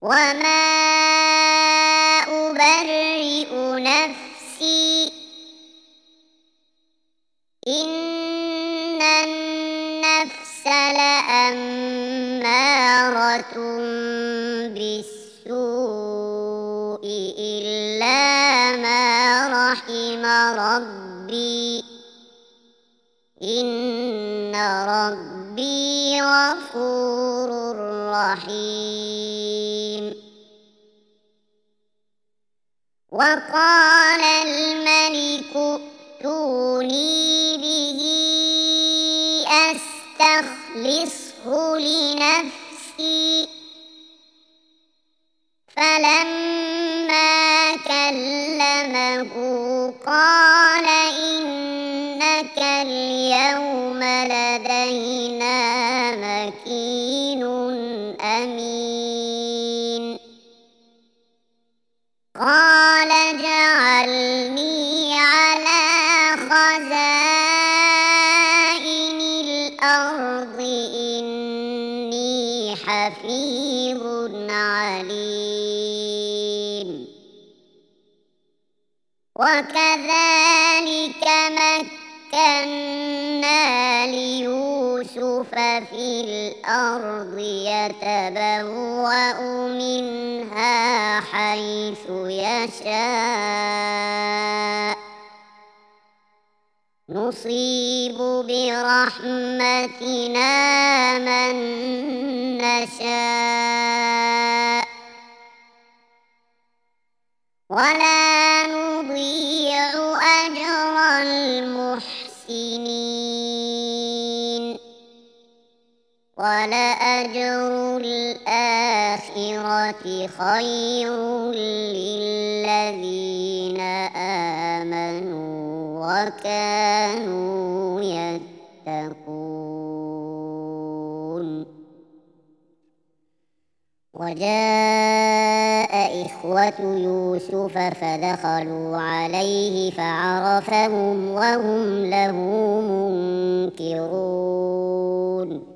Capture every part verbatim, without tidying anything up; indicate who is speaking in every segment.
Speaker 1: وما أبرئ نفسي إن النفس لأمارة بالسوء إلا ما رحم ربي إن ربي غفور رحيم. وقال الملك ائتوني به أستخلصه لنفسي فلما كلمه قال إنك اليوم لدينا مكين أمين. قال اجعلني على خزائن الأرض إني حفيظ عليم. وكذلك مكنا ليوسف في الأرض يتبوأ منها حيث يشاء نصيب برحمتنا من نشاء ولا نضيع أجر المحسنين. ولأجر الآخرة خير للذين آمنوا وكانوا يتقون. وجاء إخوة يوسف فدخلوا عليه فعرفهم وهم له منكرون.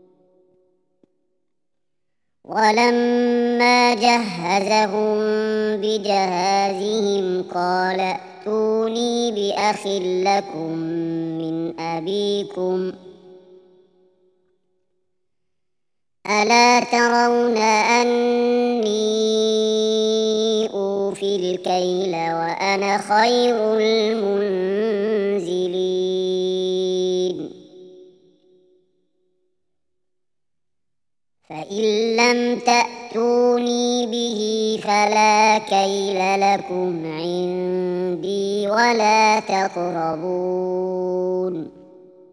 Speaker 1: ولما جهزهم بجهازهم قال ائتوني بأخ لكم من أبيكم ألا ترون أني أوفي الكيل وأنا خير المنزلين. فإن لم تأتوني به فلا كيل لكم عندي ولا تقربون.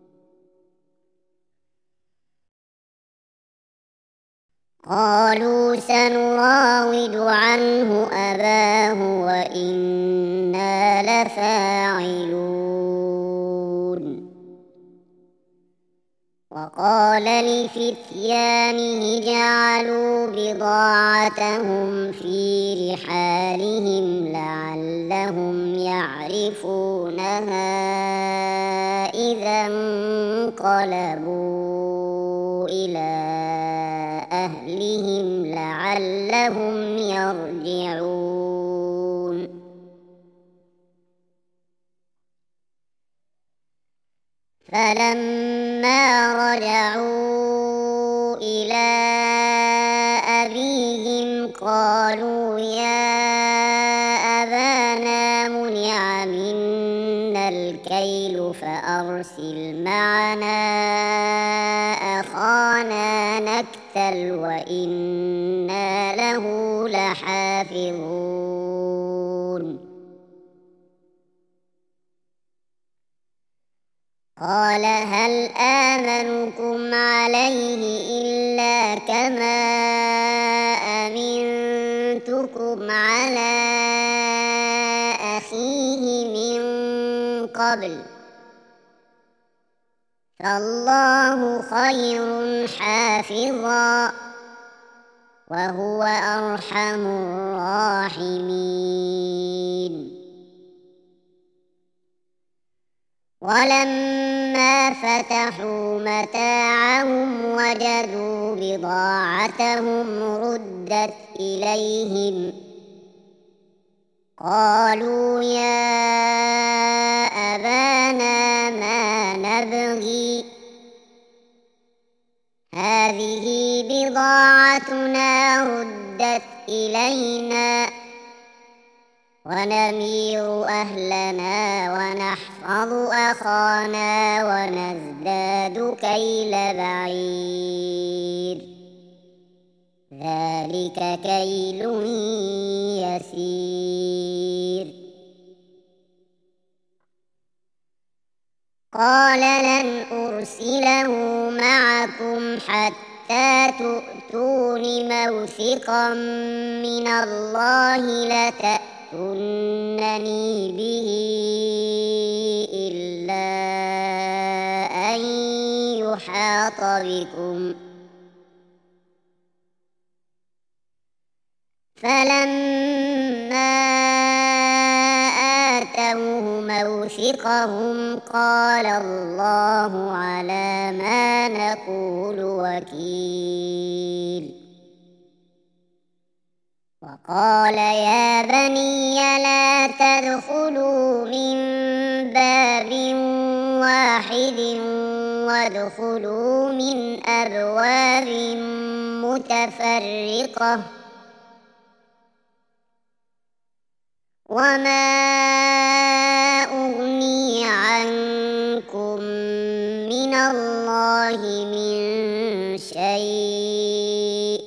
Speaker 1: قالوا سنراود عنه أباه وإنا لفاعلون. وقال لفتيانه جعلوا بضاعتهم في رحالهم لعلهم يعرفونها إذا انقلبوا إلى أهلهم لعلهم يرجعون. فلما رجعوا إلى أبيهم قالوا يا أبانا منع منا الكيل فأرسل معنا أخانا نكتل وإنا له لحافظون. قال هل آمنكم عليه إلا كما أمنتكم على أخيه من قبل فالله خير حافظا وهو أرحم الراحمين. ولما فتحوا متاعهم وجدوا بضاعتهم ردت إليهم قالوا يا أبانا ما نبغي هذه بضاعتنا ردت إلينا ونمير أهلنا ونحفظ أخانا ونزداد كيل بعير ذلك كيل يسير قال لن أرسله معكم حتى تؤتون موثقا من الله لتأتونني به إلا أن يحاط بكم فلما آتوه موثقهم قال الله على ما نقول وكيل وقال يا بني لا تدخلوا من باب واحد وادخلوا من أبواب متفرقة وما أغني عنكم من الله من شيء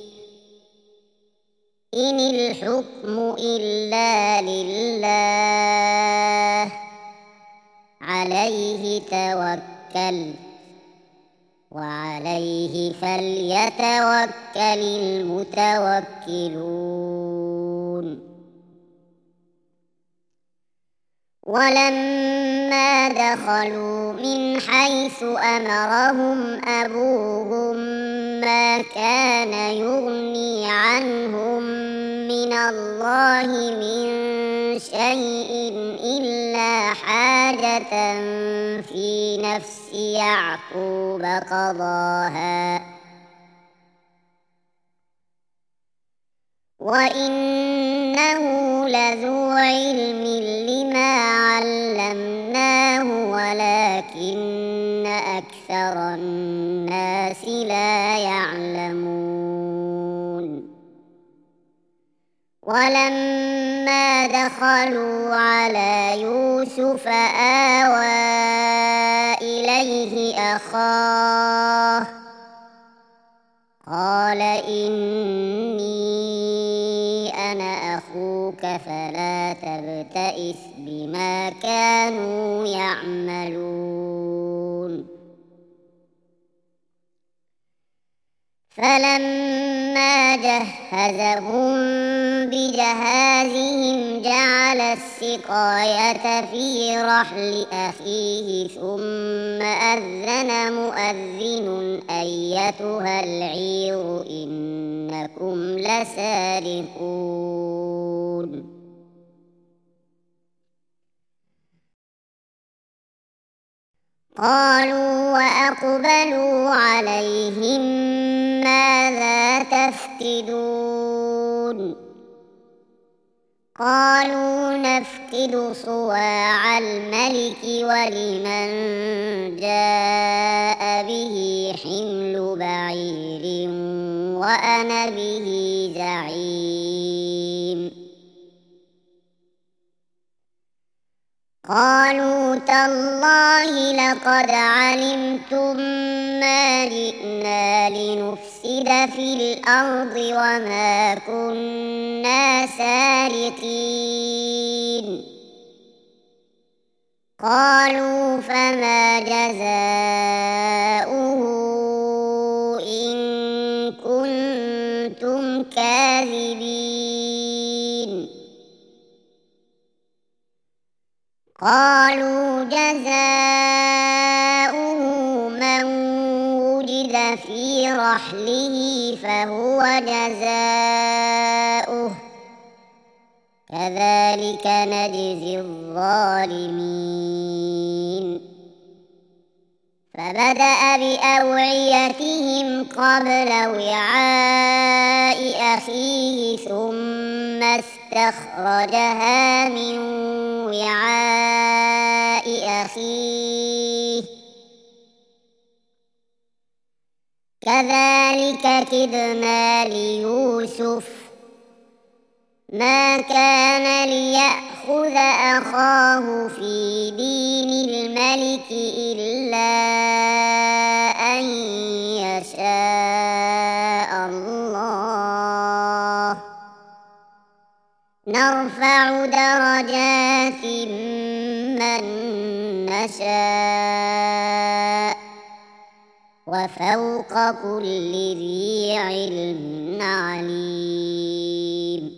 Speaker 1: إن الحكم إلا لله عليه توكل وعليه فليتوكل المتوكلون ولما دخلوا من حيث أمرهم أبوهم ما كان يغني عنهم من الله من شيء إلا حاجة في نفس يعقوب قضاها وإنه لذو علم لما علمناه ولكن أكثر الناس لا يعلمون ولما دخلوا على يوسف آوى إليه أخاه قال إني أنا أخوك فلا تبتئس بما كانوا يعملون فلما جهزهم بجهازهم جعل السقاية في رحل أخيه ثم أذن مؤذن أيتها العير إنكم لسارقون قالوا وأقبلوا عليهم ماذا تفقدون قالوا نفقد صواع الملك ولمن جاء به حمل بعير وأنا به زعيم قالوا تالله لقد علمتم ما جئنا لنفسد في الأرض وما كنا سارقين قالوا فما جزاؤه إن كنتم كاذبين قالوا جزاؤه من وجد في رحله فهو جزاؤه كذلك نجزي الظالمين فبدأ بأوعيتهم قبل وعاء أخيه ثم استخرجها من وعاء أخيه كذلك كدنا ليوسف ما كان ليأخذ أخاه في دين الملك إلا أن يشاء الله نرفع درجات من نشاء وفوق كل ذي علم عليم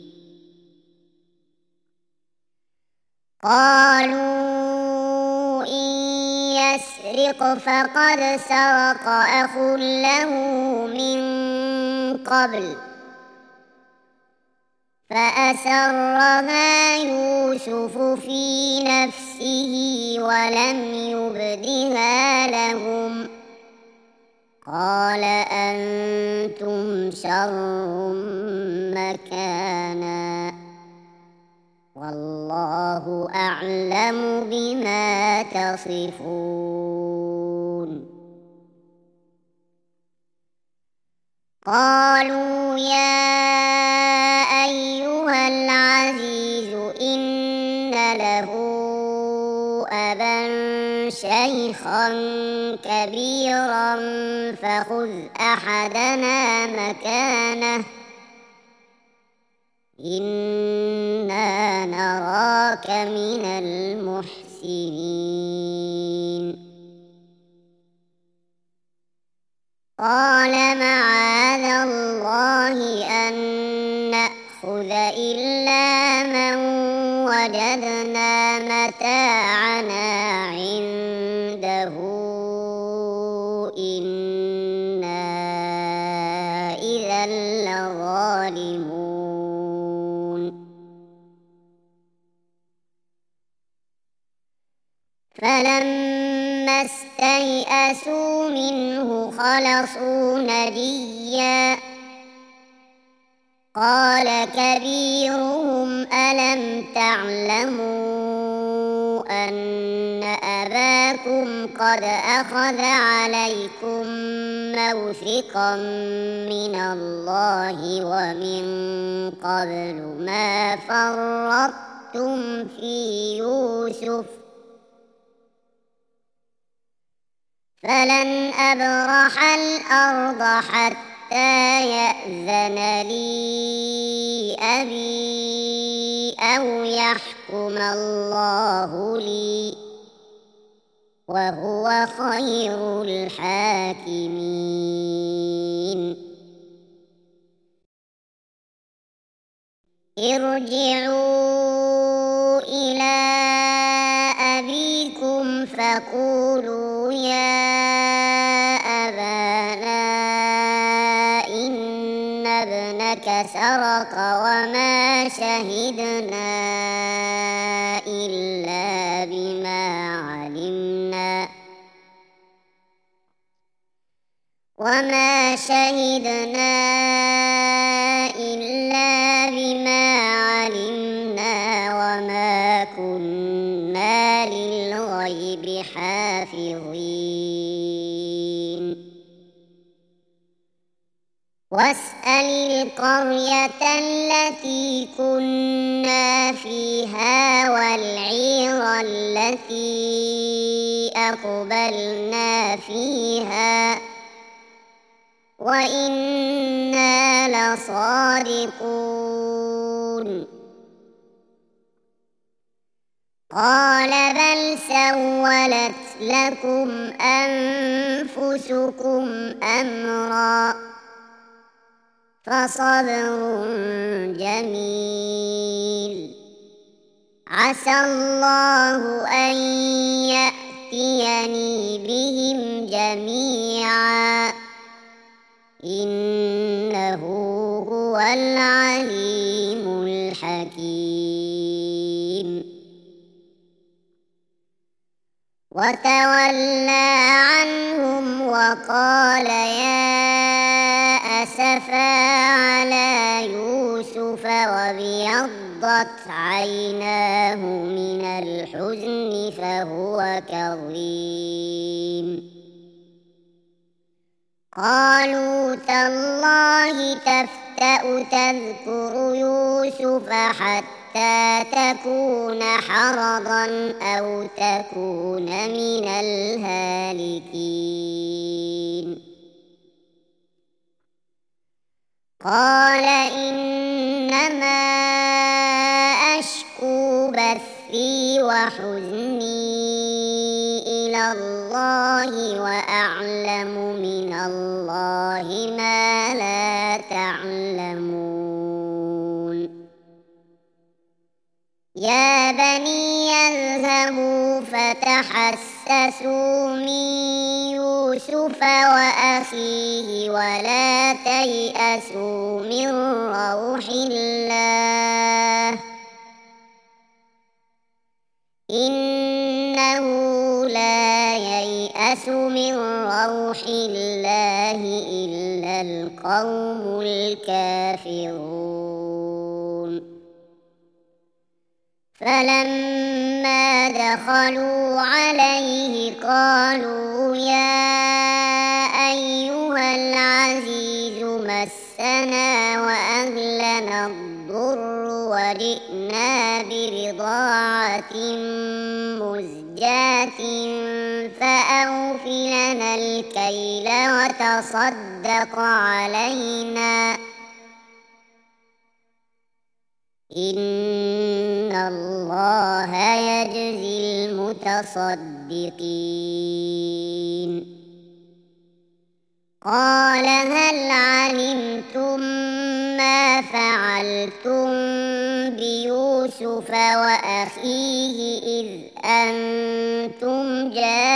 Speaker 1: قالوا إن يسرق فقد سرق أخ له من قبل فأسرها يوسف في نفسه ولم يبدها لهم قال أنتم شر مكانا والله أعلم بما تصفون قالوا يا أيها العزيز إن له أبا شيخا كبيرا فخذ أحدنا مكانه إنا نراك من المحسنين قال معاذ الله أن نأخذ إلا من وجدنا متاعنا عنده إنا إذا لظالمون فلما استيئسوا منه خلصوا نجيا قال كبيرهم ألم تعلموا أن أباكم قد أخذ عليكم موثقا من الله ومن قبل ما فرطتم في يوسف فلن أبرح الأرض حتى يأذن لي أبي أو يحكم الله لي وهو خير الحاكمين ارجعوا إلى أبيكم فقولوا يا أبانا إن ابنك سرق وما شهدنا إلا بما علمنا وما شهدنا إلا بما علمنا وما كنا للغيب حافظين واسأل القرية التي كنا فيها والعير التي أقبلنا فيها وإنا لصادقون قال بل سولت لكم أنفسكم أمرا فصبر جميل عسى الله أن يأتيني بهم جميعا إنه هو العليم الحكيم وتولى عنهم وقال يا أسفا على يوسف وابيضت عيناه من الحزن فهو كظيم. قالوا تالله تفتأ تذكر يوسف حتى تكون حرضا أو تكون من الهالكين. قال إنما أشكو بثي وحزني إلى الله وأعلم من الله ما لا تعلمون. يا بني اذهبوا فتحسسوا من يوسف وأخيه ولا تيأسوا من روح الله إنه لا ييأس من روح الله إلا القوم الكافرون. فلما دخلوا عليه قالوا يا أيها العزيز مسنا وأهلنا الضر وجئنا برضاعة مزجاة فأوف لنا الكيل وتصدق علينا إن الله يجزي المتصدقين. قال هل علمتم ما فعلتم بيوسف وأخيه إذ أنتم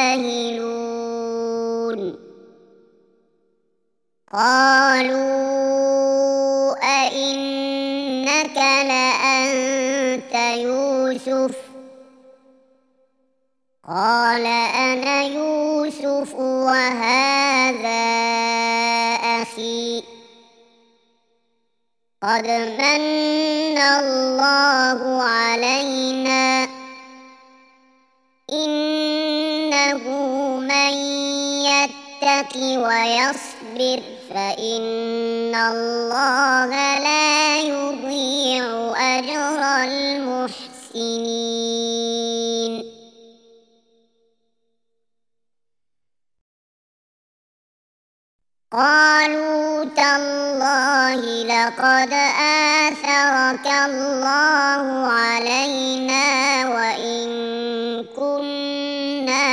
Speaker 1: جاهلون. قالوا أئنك لأنت يوسف قال أنا يوسف وهذا أخي قد من الله علينا إنه من يتق ويصبر فإن الله لا يضيع أجر المحسنين. قالوا تالله لقد آثرك الله علينا وإن كنا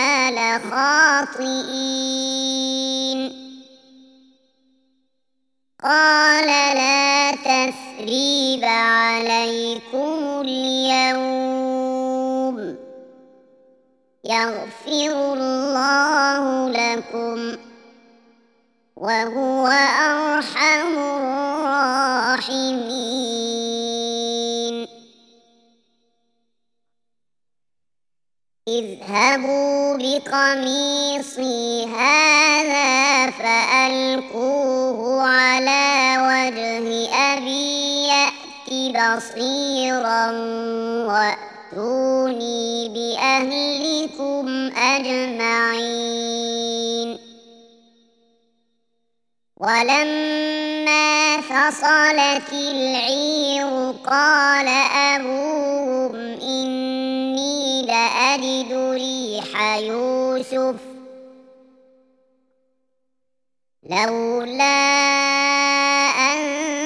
Speaker 1: لخاطئين. قال لا تثريب عليكم اليوم يغفر الله لكم وهو أرحم الراحمين. اذهبوا بقميصي هذا فألقوه على وجه أبي يأت بصيرا وأتوني بأهلكم أجمعين. ولما فصلت العير قال أبوهم إني لأجد ريح يوسف لولا أن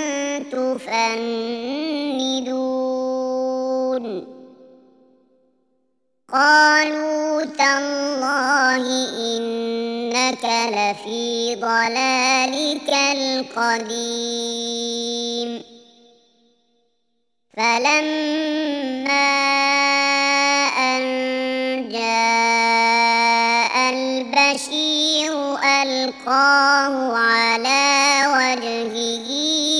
Speaker 1: تفندون. قالوا تالله إنك لفي ضلالك القديم. فلما أن جاء البشير ألقاه على وجهه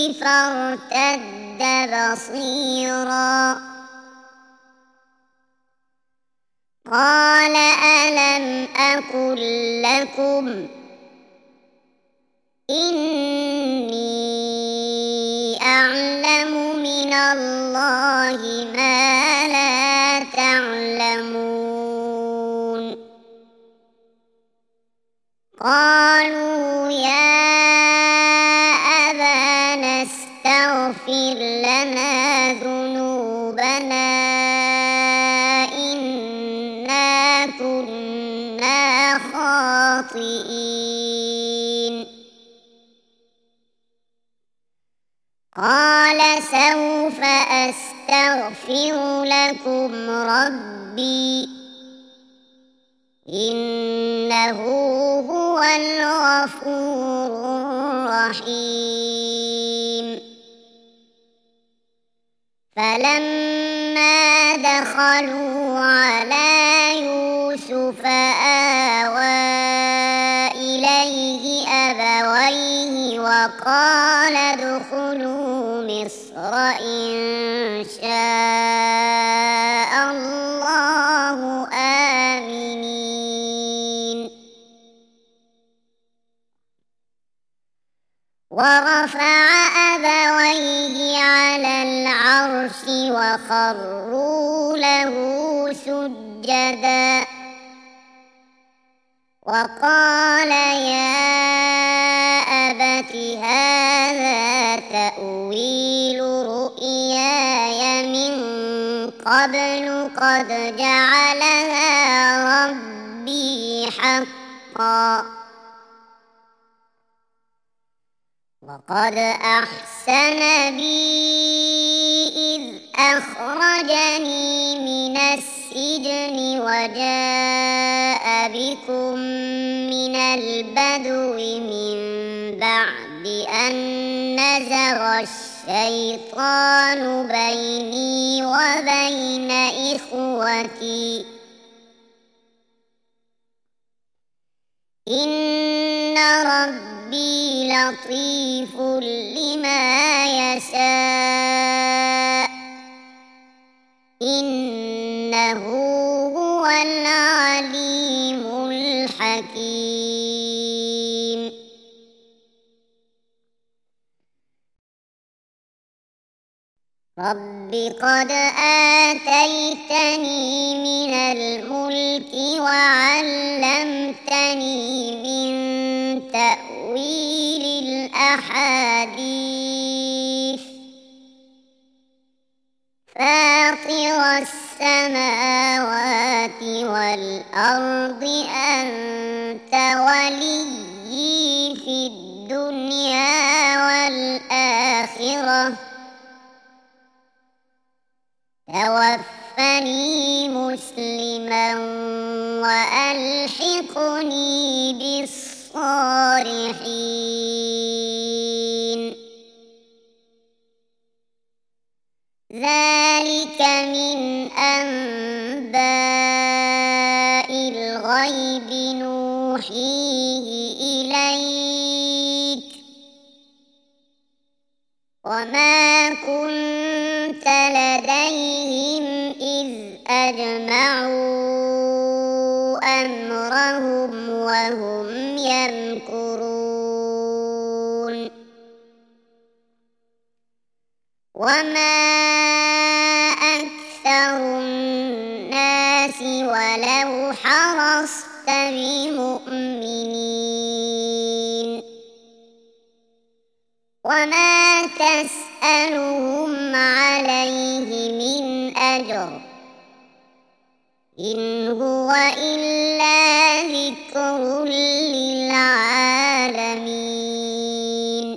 Speaker 1: فارتد بصيرا قال ألم أقل لكم إني أعلم من الله ما لا تعلمون قالوا يا أبانا استغفر لنا ذنوبنا إنا كنا خاطئين قال سوف أستغفر لكم ربي إنه هو الغفور الرحيم فلما دخلوا على يوسف آوى إليه أبويه وقال ادخلوا مصر إن شاء الله آمنين ورفع أبويه على العرش وخروا له سجدا وقال يا أبت هذا تأويل رؤياي من قبل قد جعلها ربي حقا وقد أحسن بي إذ أخرجني من السجن وجاء بكم من البدو من بعد أن نزغ الشيطان بيني وبين إخوتي إن ربي لطيف لما يشاء إنه هو العليم الحكيم رب قد آتيتني من الملك وعلمتني من تأويل الأحاديث فاطر السماوات والأرض أنت وليي في الدنيا والآخرة توفني مسلما وألحقني بالصالحين ذلك من أنباء الغيب نوحيه إليك وما كنت لديهم إذ أجمعوا أمرهم وهم يمكرون وما أكثر الناس ولو حرصت بمؤمنين وما تسألهم عليه من أجر إن هو إلا ذكر للعالمين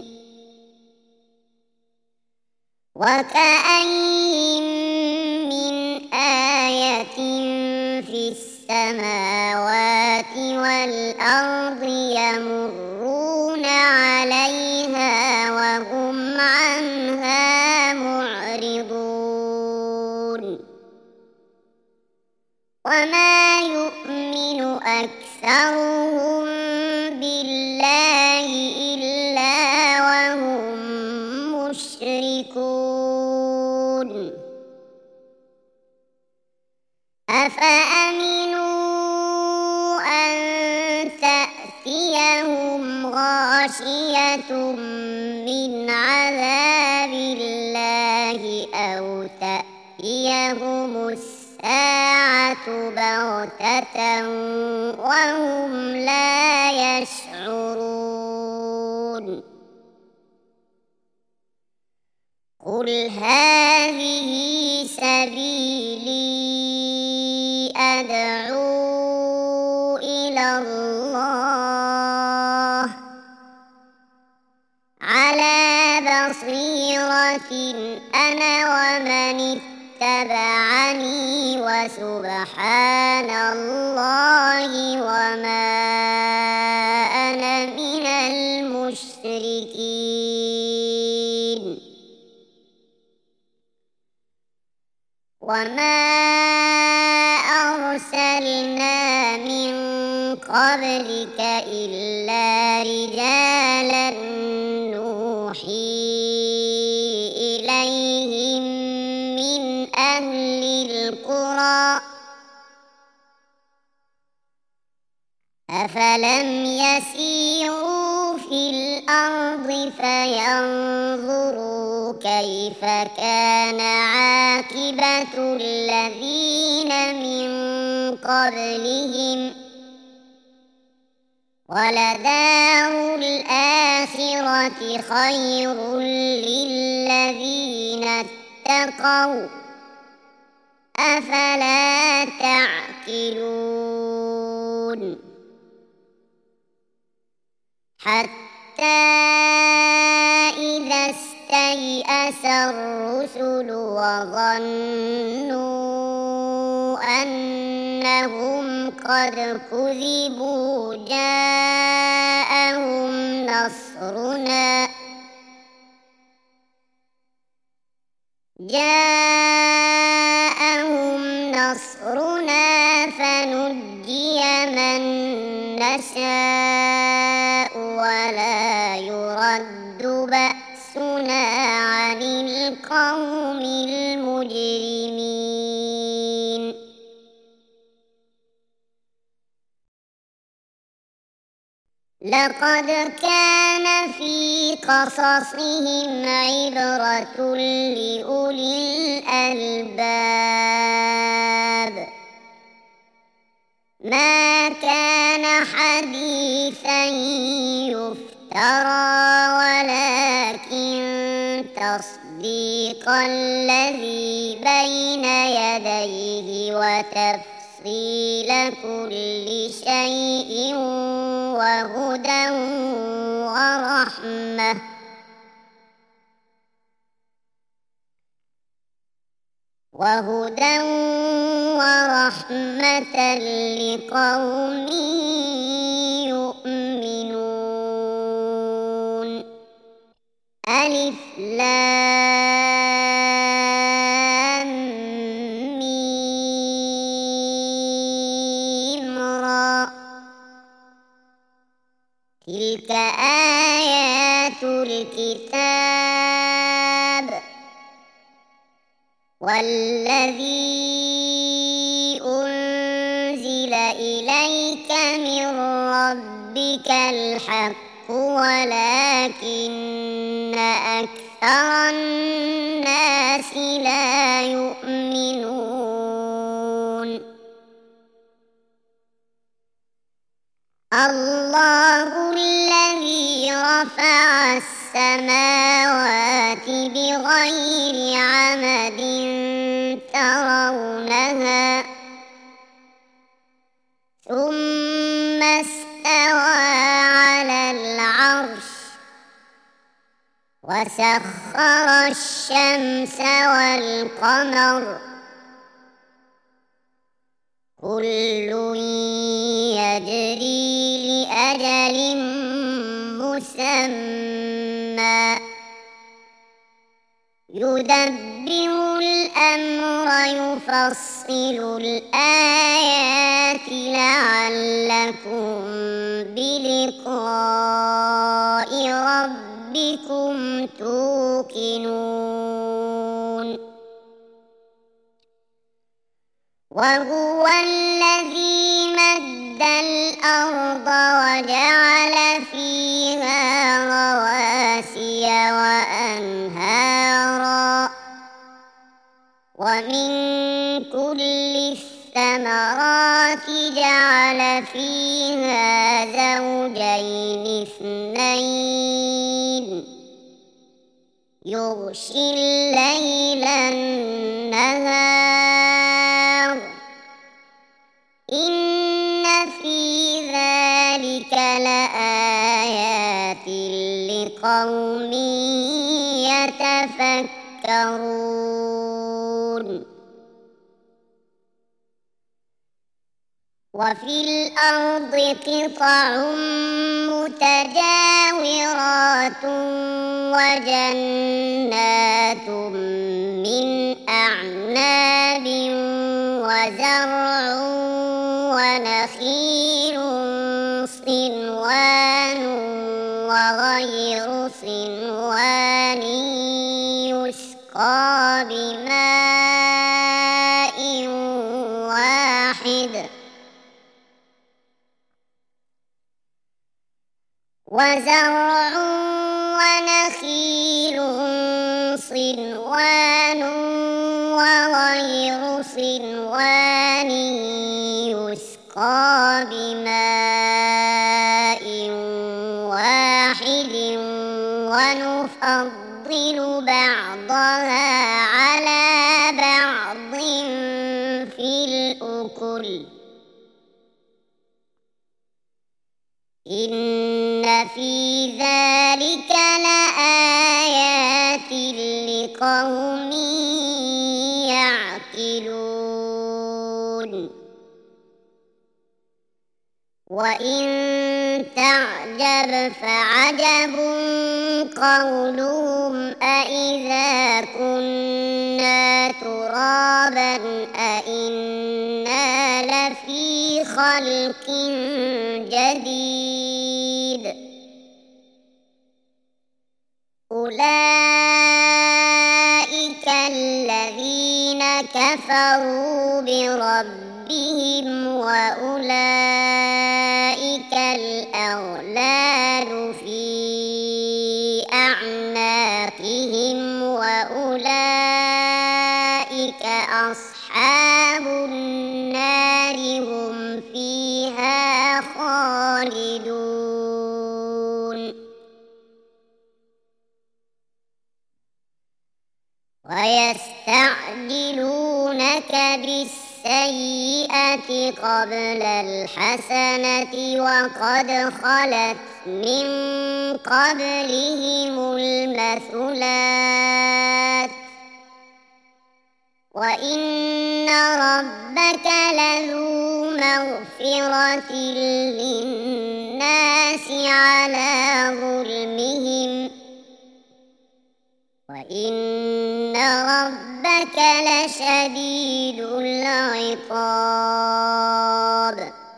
Speaker 1: وكأين من آية في السماوات والأرض يمرون عليها وهم عنها معرضون وما يؤمن أكثرهم بالله إلا وهم مشركون أفأمن غاشية من عذاب الله أو تأتيهم الساعة بغتة وهم لا يشعرون قل هذه سبيلي أدعو إلى الله على بصيرة أنا ومن اتبعني وسبحان الله وما أنا من المشركين وما أرسلنا من قبلك إلا رجالا نوحي إليهم من أهل القرى أفلم يسيروا في الأرض فينظروا كيف كان عاقبة الذين من قبلهم ولدار الآخرة خير للذين اتقوا أفلا تعقلون حتى إذا استيأس الرسل وظنوا أنهم قد كذبوا جاءهم نصرنا جاءهم نصرنا فنجي من نشاء ولا يرد بأسنا عن القوم المجرمين لقد كان في قصصهم عبرة لأولي الألباب ما كان حديثا يفترى ولكن تصديق الذي بين يديه وتفصيل كل شيء وهدى ورحمة وهدى ورحمة لقوم يؤمنون ألف لام ميم را تلك آيات الكتاب والذي أنزل إليك من ربك الحق ولكن أكثر الناس لا يؤمنون الله الذي رفع السماوات بغير عمد ترونها ثم استوى على العرش وسخر الشمس والقمر كل يجري لأجل مسمى يدبر الأمر يفصل الآيات لعلكم بلقاء ربكم توقنون وهو الذي مد الأرض وجعل فيها ومن كل الثمرات جعل فيها زوجين اثنين يغشي الليل النهار إن في ذلك لآيات لقوم يتفكرون وفي الأرض قطع متجاورات وجنات من أعناب وزرع ونخيل صنوان وغير صنوان يسقى بماء واحد وزرع ونخيل صنوان وغير صنوان يسقى بماء واحد ونفضل بعضها على بعض في الأكل إن في ذلك لآيات لقوم يعقلون وإن تعجب فعجب قولهم أإذا كنا ترابا أإنا لفي خلق جديد أولئك الذين كفروا بربهم وأولئك الأغلال في أعناقهم وأولئك أصحاب النار هم فيها خالدون ويستعجلونك بالسيئة قبل الحسنة وقد خلت من قبلهم المثلات وإن ربك لذو مغفرة للناس على ظلمهم وإن ربك لشديد العقاب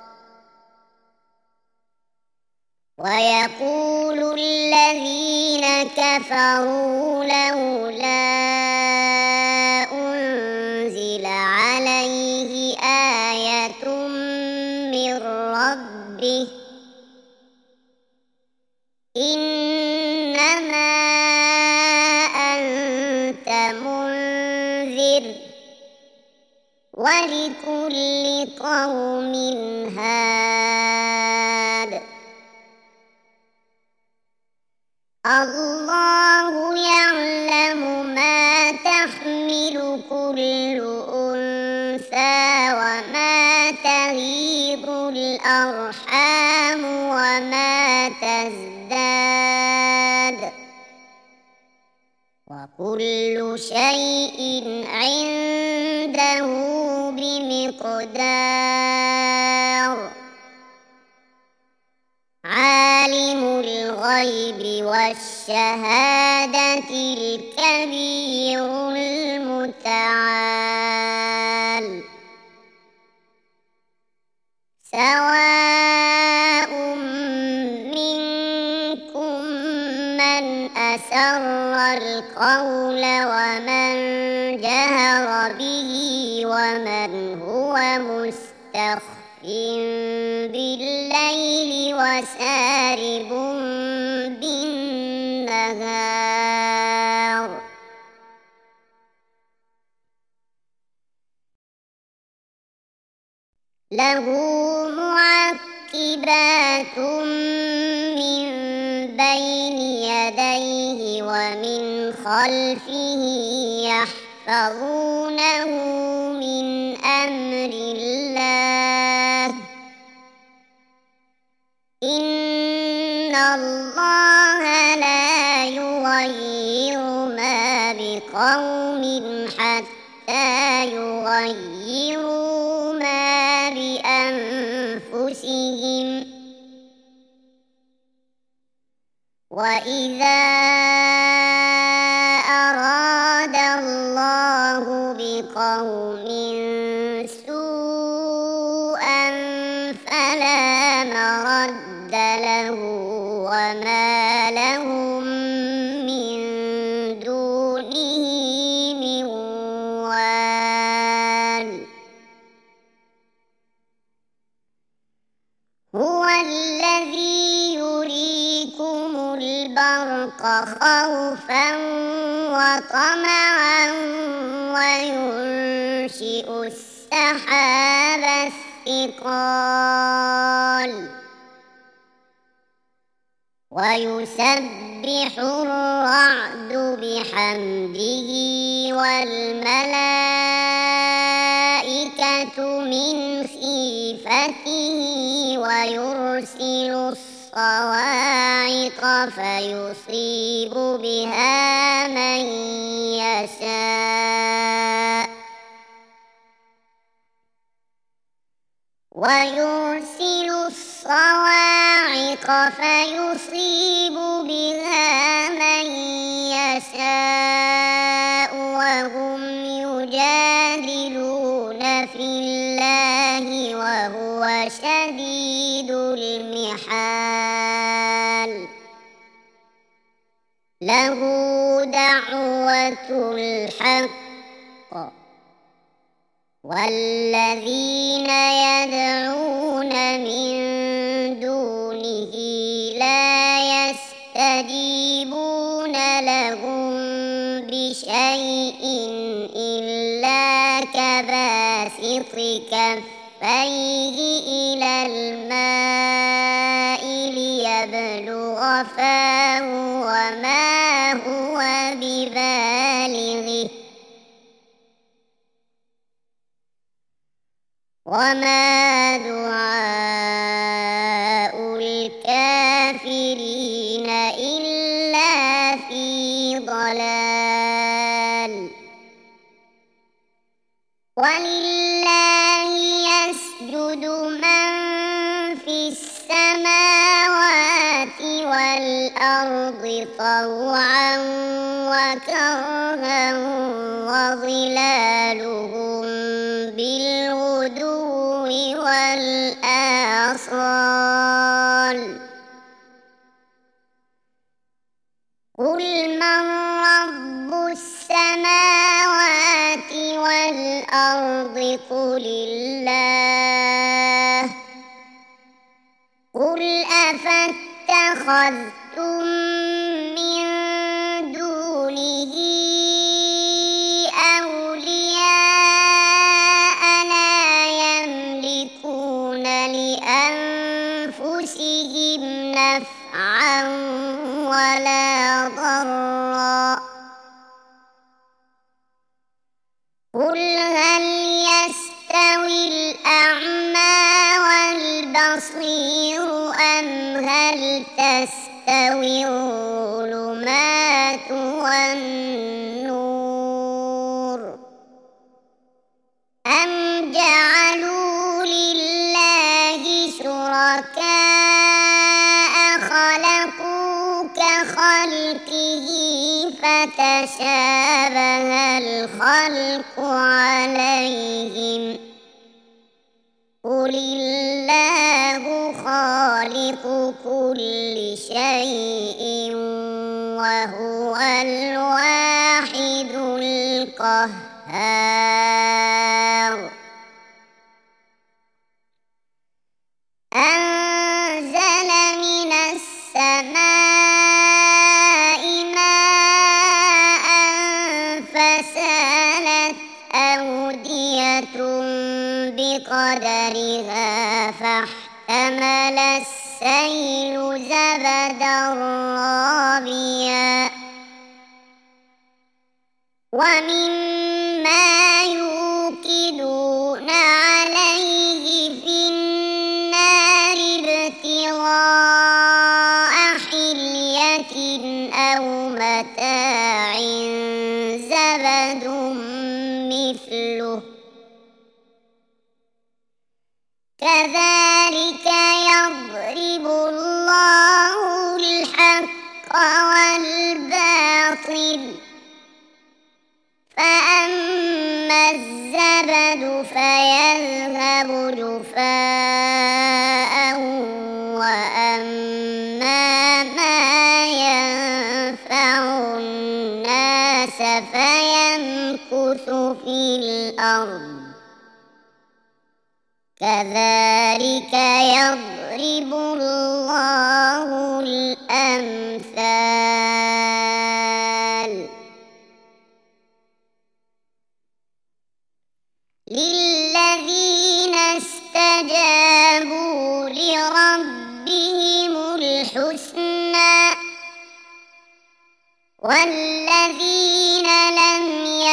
Speaker 1: ويقول الذين كفروا لولا أنزل عليه آية من ربه إنما أنت منذر ولكل قوم هاد الله يعلم ما تحمل كل أنثى وما تغيض الأرحام وما تزداد وكل شيء عنده بمقدار عالم الغيب والشهادة الكبير المتعال سواء منكم من أسر القول ومن جهر به ومن هو مستخف بالليل وسارب بالنهار له معقبات من بين يديه ومن خلفه يحفظونه من أمر الله إن الله لا يغير ما بقوم حتى يغيروا ما بأنفسهم وإذا أراد الله بقوم سوءا فلا مرد له وما لهم من دونه من وال هو الذي يريكم البرق خوفا وطمعا وينشئ السحاب الثقال ويسبح الرعد بحمده والملائكة من خيفته ويرسل الصواعق فيصيب بها من يشاء ويرسل الصواعق فيصيب بها من يشاء وهم يجادلون في الله وهو شديد المحال له دعوة الحق والذين يدعون من دونه لا يستجيبون لهم بشيء إلا كباسط كفيه إلى الماء ليبلغ فاه وما هو ببالغه وما دعاء الكافرين إلا في ضلال ولله يسجد من في السماوات والأرض طوعا وكرها وظلالهم بالغدو والآصال قل من رب السماوات والأرض قل الله قل أفاتخذتم من دونه أولياء لا يملكون لأنفسهم نفعا ولا ضرا قل هل يستوي الأعمى والبصير أم هل تستوي الظلمات والنور أم جعلوا لله شركاء خلقوا كخلقه فتشابه الخلق عليهم قل الله خالق كل شيء وهو الواحد القهار أنزل من السماء ماء فسالت أودية بقدرها فاحتمل السيل زبدا رابيا ومما يوقدون عليه في النار ابتغاء حلية أو متاع زبد مثله كذلك يضرب الله الحق والباطل فأما الزبد فيذهب جفاء وأما ما ينفع الناس فيمكث في الأرض كذلك يضرب الله الأمثال للذين استجابوا لربهم الحسنى والذين لم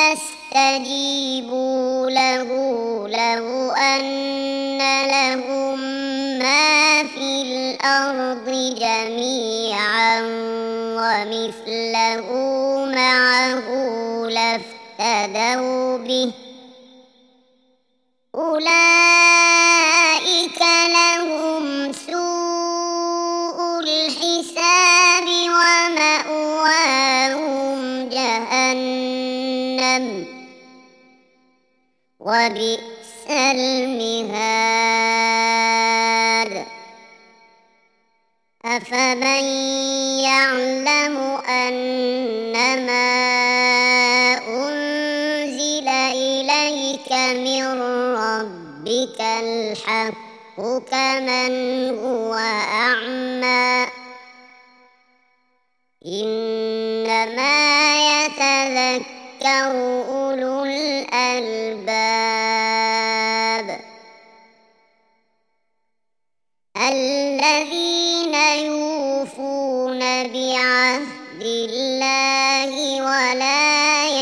Speaker 1: يستجيبوا له لو أن لهم ما في الأرض جميعا ومثله معه لافتدوا به أولئك لهم سوء الحساب ومأواهم جهنم وبئس المهاد أفمن يعلم أنما أنزل إليك من ربك الحق كمن هو أعمى إنما يتذكر أولو الألباب الذين يوفون بعهد الله ولا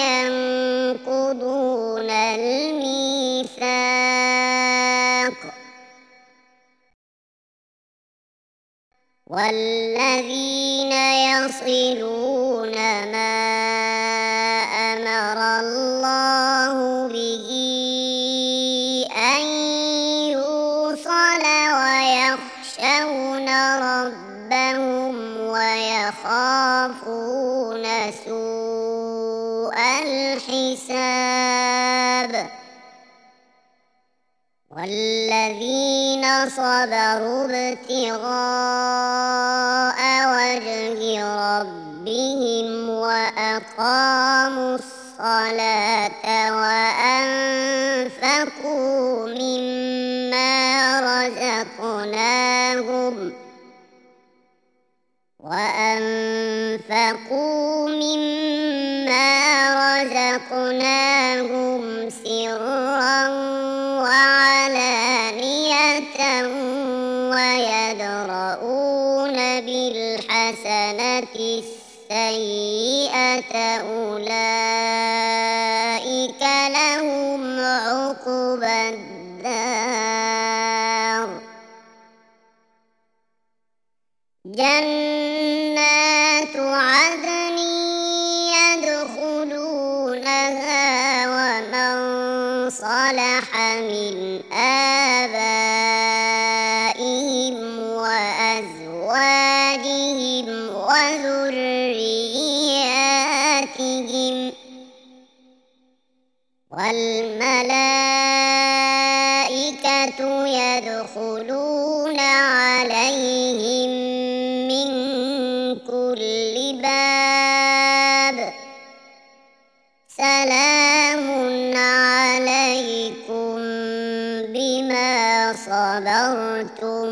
Speaker 1: ينقضون الميثاق والذين يصلون ما أمر الله به أن يوصل ويخشون ربهم ويخافون سوء الحساب والذين صبروا ابتغاء وجه ربهم وأقاموا الصلاة وأنفقوا مما رزقناهم وأنفقوا مما رزقناهم سرا وعلانية ويدرؤون بالحسنة السيئة أولئك لهم عقبى الدار جنات عدن يدخلونها ومن صلح من آبائهم وأزواجهم وذرياتهم والملائكة يدخلون عليهم من كل باب سلام عليكم بما صبرتم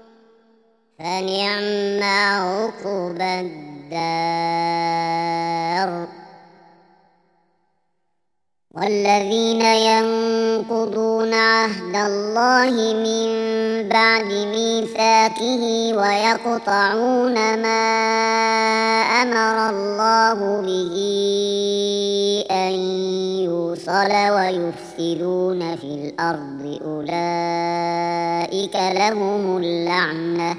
Speaker 1: فنعم عقبى الدار. والذين ينقضون عهد الله من بعد ميثاقه ويقطعون ما أمر الله به أن يوصل ويفسدون في الأرض أولئك لهم اللعنة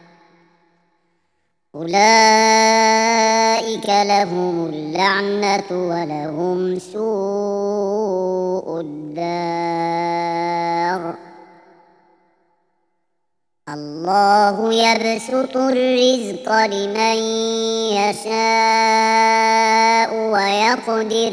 Speaker 1: أولئك لهم اللعنة ولهم سوء الدار. الله يبسط الرزق لمن يشاء ويقدر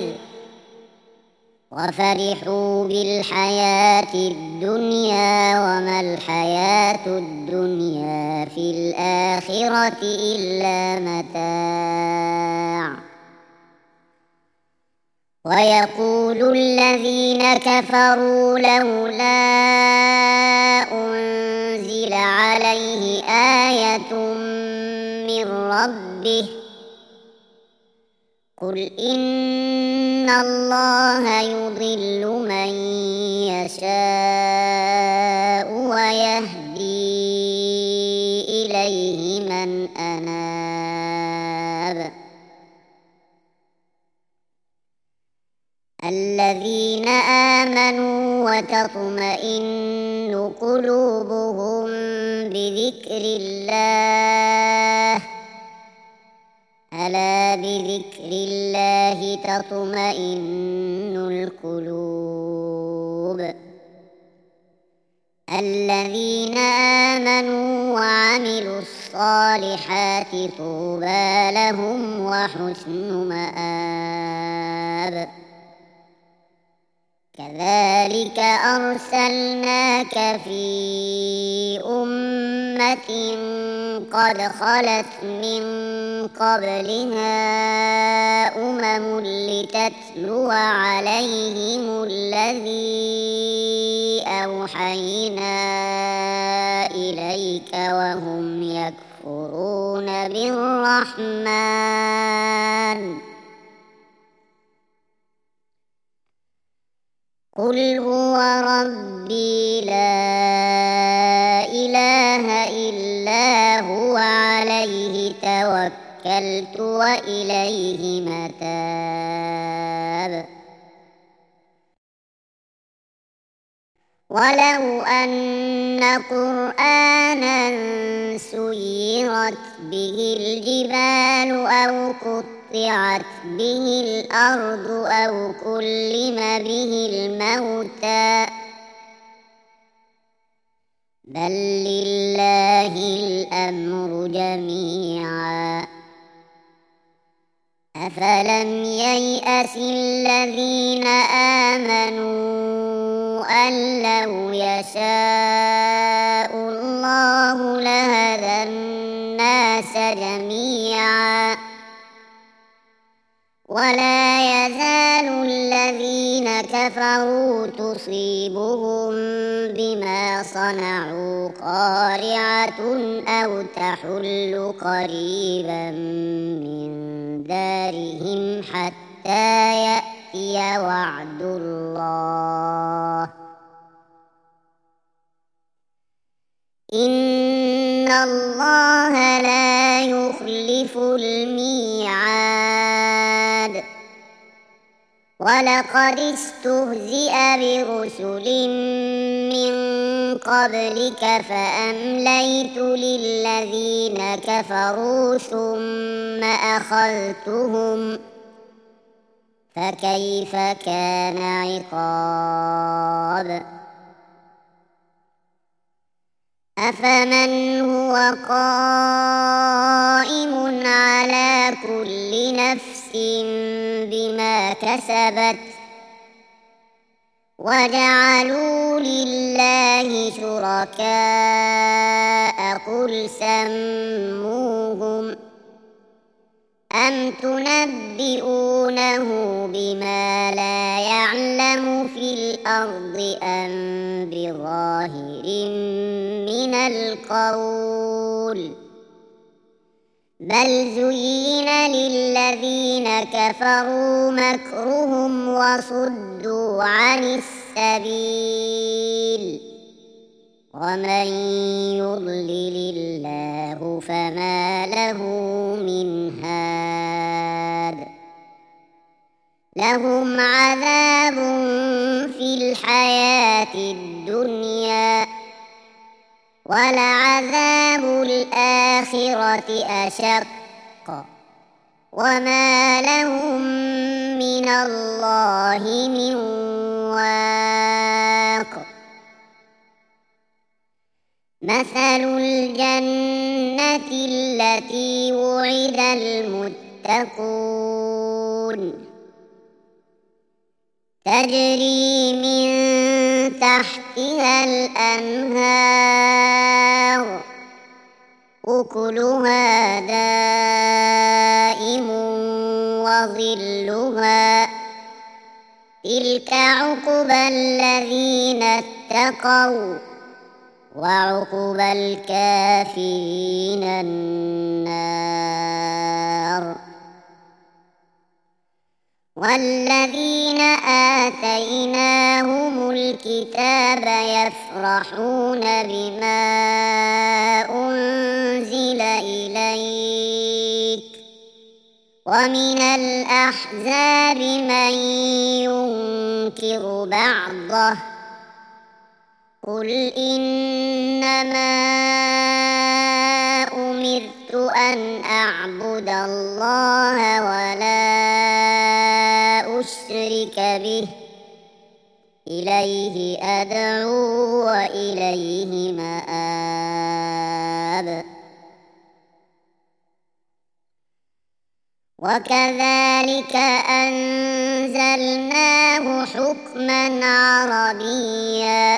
Speaker 1: وفرحوا بالحياة الدنيا وما الحياة الدنيا في الآخرة إلا متاع. ويقول الذين كفروا لولا أنزل عليه آية من ربه قل إن الله يضل من يشاء ويهدي إليه من أناب. الذين آمنوا وتطمئن قلوبهم بذكر الله ألا بذكر الله تطمئن القلوب. الذين آمنوا وعملوا الصالحات طوبى لهم وحسن مآب. كذلك أرسلناك في أمة قد خلت من قبلها أمم لتتلو عليهم الذي أوحينا إليك وهم يكفرون بالرحمن قل هو ربي لا إله إلا هو عليه توكلت وإليه متاب. ولو أن قرآنا سيرت به الجبال أو قطعت به الأرض أو كلم به الموتى بل لله الأمر جميعا. أفلم ييأس الذين آمنوا أن لو يشاء الله لهدى الناس جميعا ولا يزال الذين كفروا تصيبهم بما صنعوا قارعة أو تحل قريبا من دارهم حتى يأتي وعد الله إن الله لا يخلف الميعاد. ولقد استهزئ برسل من قبلك فأمليت للذين كفروا ثم أخذتهم فكيف كان عقاب. أفمن هو قائم على كل نفس بما كسبت وجعلوا لله شركاء قل سموهم أم تنبئونه بما لا يعلم في الأرض أم بظاهر من القول بل زين للذين كفروا مكرهم وصدوا عن السبيل ومن يضلل الله فما له من هاد لهم عذاب في الحياة الدنيا ولعذاب الآخرة أشق وما لهم من الله من واق مثل الجنة التي وعد المتقون تجري من تحتها الأنهار أكلها دائم وظلها تلك عقبى الذين اتقوا وعقبى الكافرين النار والذين آتيناهم الكتاب يفرحون بما أنزل إليك ومن الأحزاب من ينكر بعضه قل إنما أمرت أن أعبد الله ولا أشرك به إليه أدعو وإليه مآب وكذلك أنزلناه حكما عربيا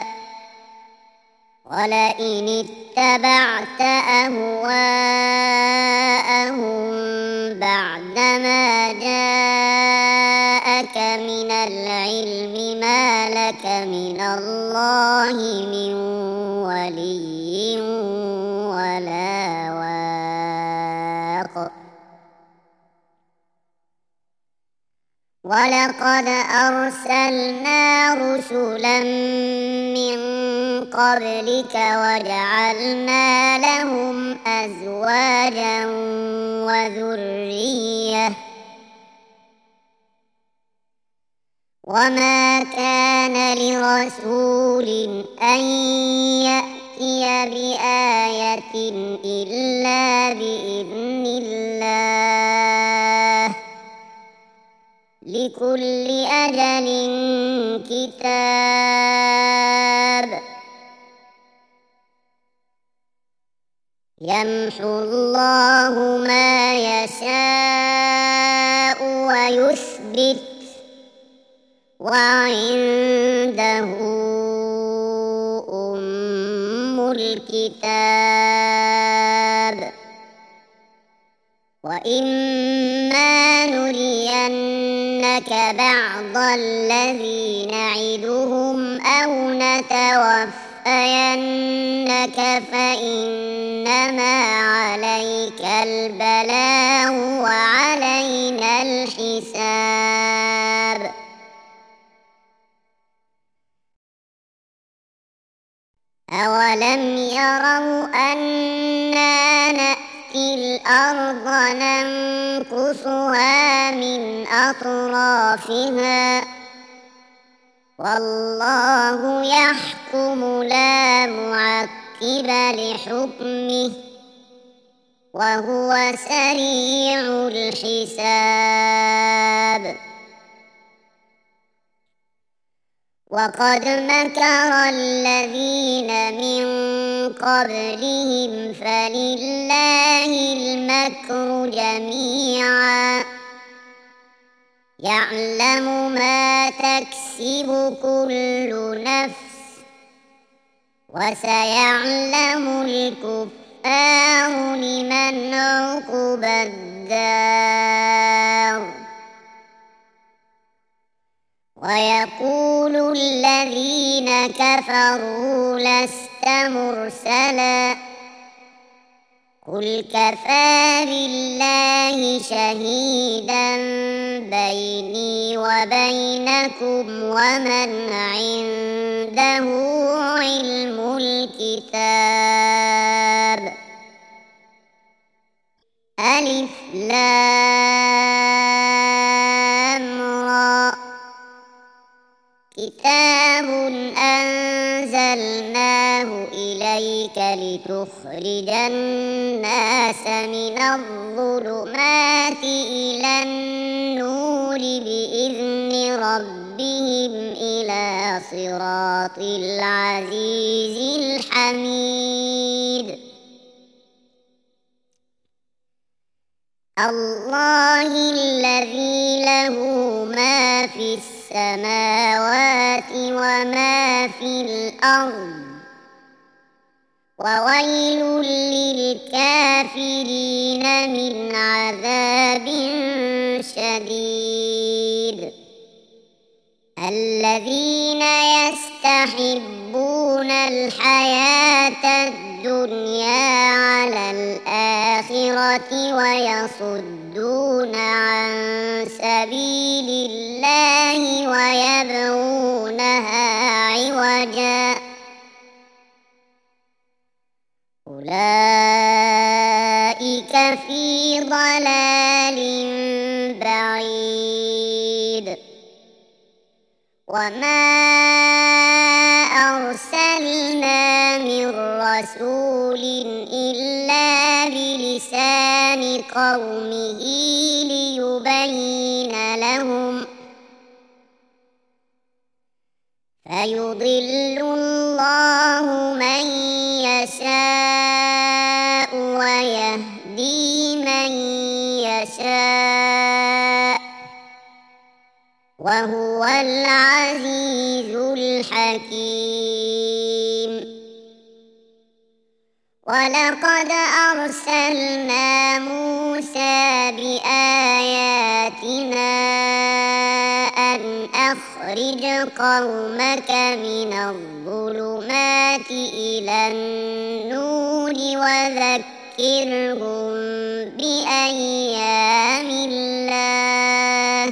Speaker 1: ولئن اتبعت أهواءهم بعدما جاءك من العلم ما لك من الله من ولي ولا واق ولقد أرسلنا رسلا من قبلك وجعلنا لهم أزواجا وذرية وما كان لرسول أن يأتي بآية إلا بإذن الله لكل أجل كتاب يمحو الله ما يشاء ويثبت وعنده أم الكتاب وإما نرينك بعض الذي نعدهم أو نتوفينك فإنما عليك البلاغ وعلينا الحساب أولم يروا أنا نأتي الأرض ننقصها من أطرافها والله يحكم لا معقب لحكمه وهو سريع الحساب وقد مكر الذين من قبلهم فلله المكر جميعا يعلم ما تكسب كل نفس وسيعلم الكفار لمن عقبى الدار ويقول الذين كفروا لست مرسلا قل كفى بالله شهيدا بيني وبينكم ومن عنده علم الكتاب. ألف لام را كتاب أنزلناه إليك لتخرج الناس من الظلمات إلى النور بإذن ربهم إلى صراط العزيز الحميد. الله الذي له ما في السماوات وما في الأرض وويل للكافرين من عذاب شديد. الذين يستحبون الحياة الدنيا على الآخرة ويصدون عن سبيل الله ويبغونها عوجا أولئك في ضلال بعيد. وما أرسلنا من رسول إلا بلسان قومه ليبين لهم فيضل الله من يشاء ويهدي من يشاء وهو العزيز الحكيم. ولقد أرسلنا موسى بآياتنا أن أخرج قومك من الظلمات إلى النور وذكرهم بأيام الله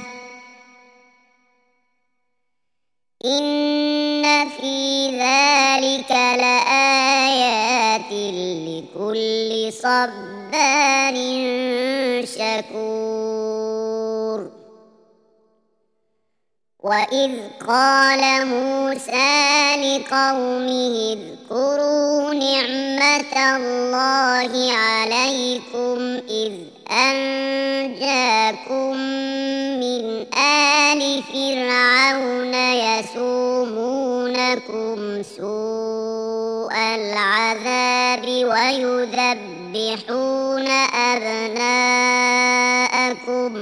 Speaker 1: إن في ذلك لآيات لكل صبار شكور. وإذ قال موسى لقومه اذكروا نعمة الله عليكم إذ أنجاكم من آل فرعون يسومونكم سوء العذاب ويذبحون أبناءكم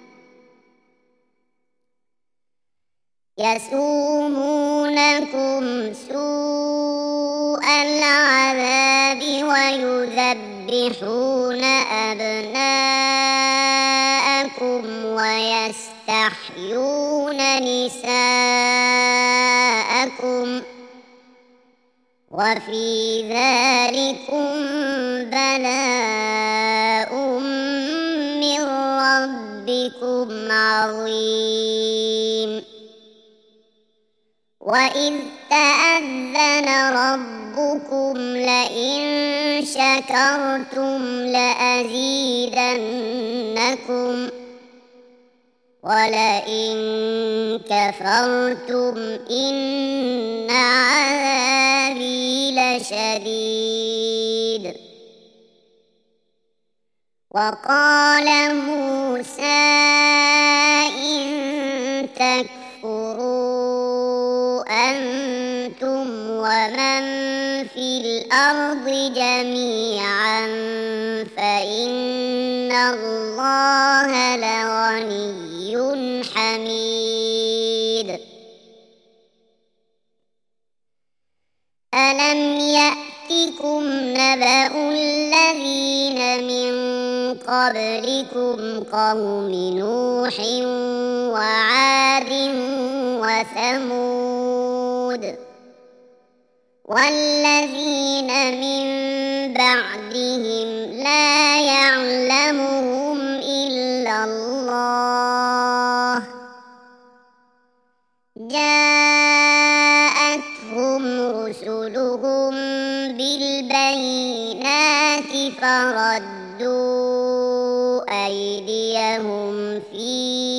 Speaker 1: يسومونكم سوء العذاب ويذبحون أبناءكم ويستحيون نساءكم وفي ذلكم بلاء من ربكم عظيم. وإذ تأذن ربكم لئن شكرتم لأزيدنكم ولئن كفرتم إن عذابي لشديد. وقال موسى إن تكفروا أنتم ومن في الأرض جميعا فإن الله لغني حميد. ألم يأتكم نبأ الذين من قبلكم قوم نوح وعاد وثمود والذين من بعدهم فردوا أيديهم في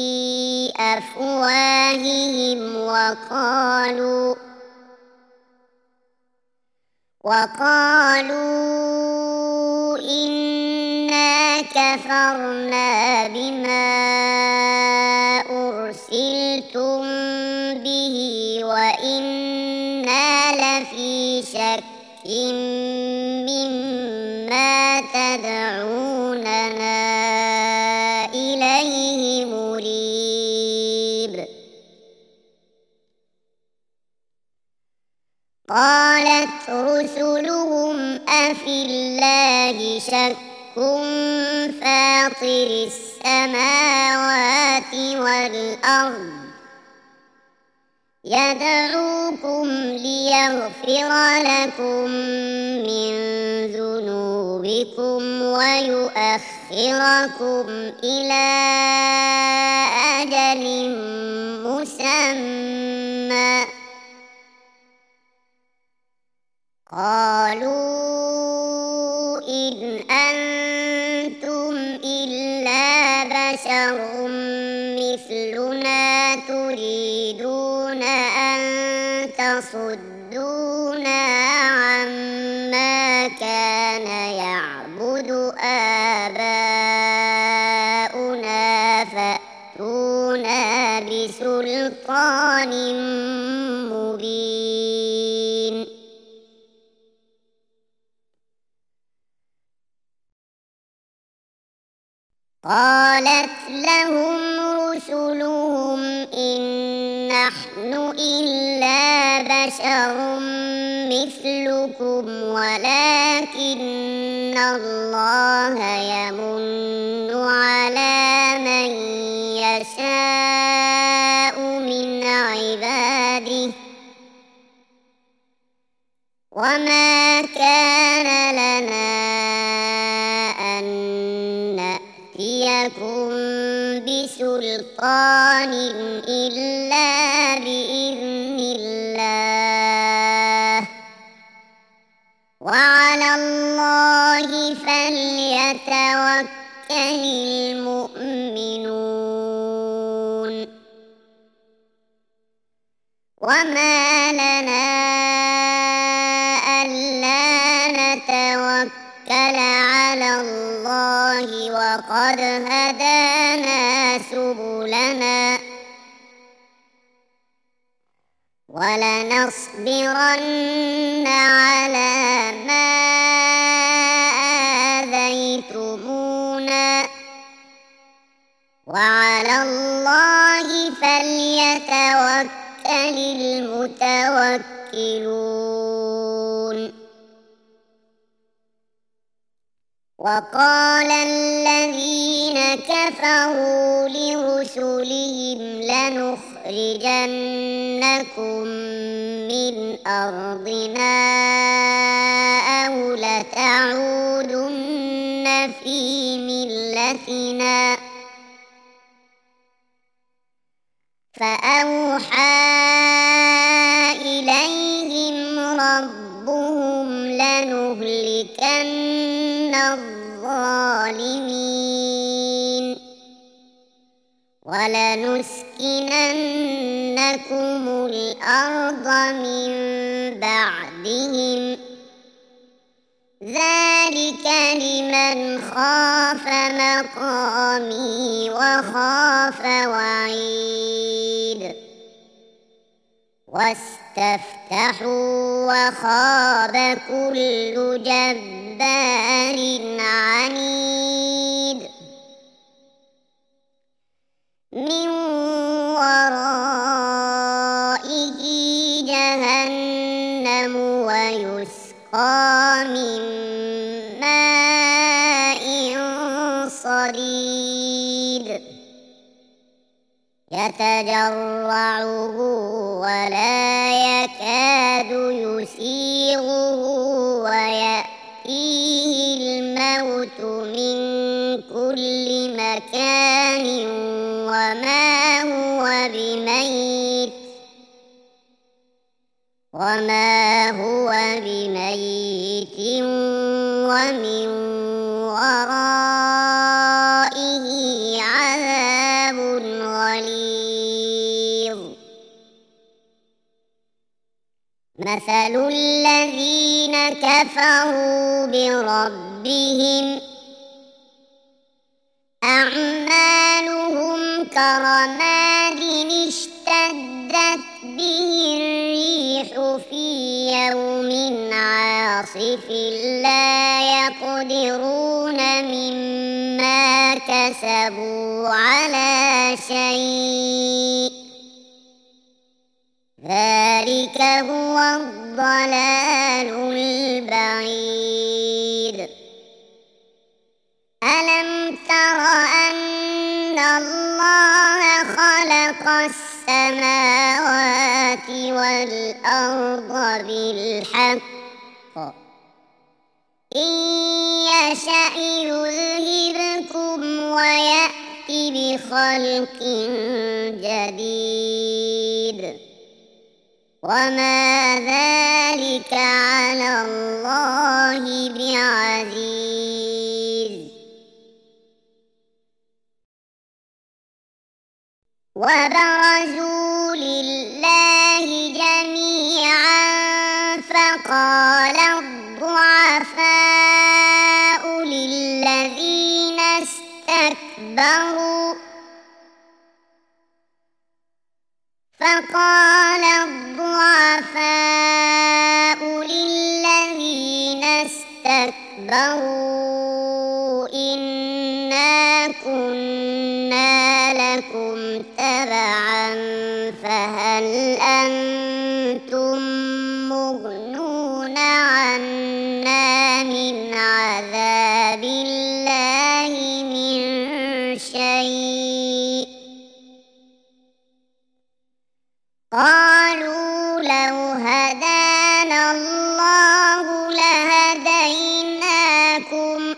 Speaker 1: أفواههم وقالوا وقالوا إنا كفرنا بما أرسلتم به وإنا لفي شك مما تدعوننا إليه مريب. قالت رسلهم أفي الله شك فاطر السماوات والأرض يدعوكم ليغفر لكم من ذنوبكم ويؤخركم إلى أجل مسمى. قالوا إن أنتم إلا بشر مثلنا تريدون أن تصدونا عما كان يعبد آباؤنا فأتونا بسلطان مبين. قالت لهم رسلهم إن نحن إلا بشر مثلكم ولكن الله يمن على من يشاء من عباده وما كان لنا أن يأتيكم بسلطان إلا بإذن الله وعلى الله فليتوكل المؤمنون. وما لنا ألا نتوكل على الله وقد هدانا سبلنا ولنصبرن على ما آذيتمونا وعلى الله فليتوكل المتوكلون. وقال الذين كفروا لرسلهم لنخرجنكم من أرضنا أو لتعودن في ملتنا فأوحى إليهم ربهم لنهلكن الظالمين ولنسكننكم الأرض من بعدهم ذلك لمن خاف مقامي وخاف وعيد. واستفتحوا وخاب كل جبار عنيد من ورائه جهنم ويسقى من ماء صديد يتجرعه ولا يكاد يسيغه ويأتيه الموت من كل مكان وما هو بميت وما هو بميت ومن ورائه عذاب غليظ. مثل الذين كفروا بربهم أعمالهم كرماد اشتدت به الريح في يوم عاصف لا يقدرون مما كسبوا على شيء ذلك هو الضلال البعيد. ألم تر أن الله خلق السماوات والأرض بالحق إن يشأ يذهبكم ويأت بخلق جديد وما ذلك على الله بعزيز. وبرزوا لله جميعا فقال الضعفاء للذين استكبروا فقال الضعفاء للذين استكبروا إنا كنا لكم تبعا فهل أنتم مغنون عنا من عذاب الله من شيء قالوا لو هدانا الله لهديناكم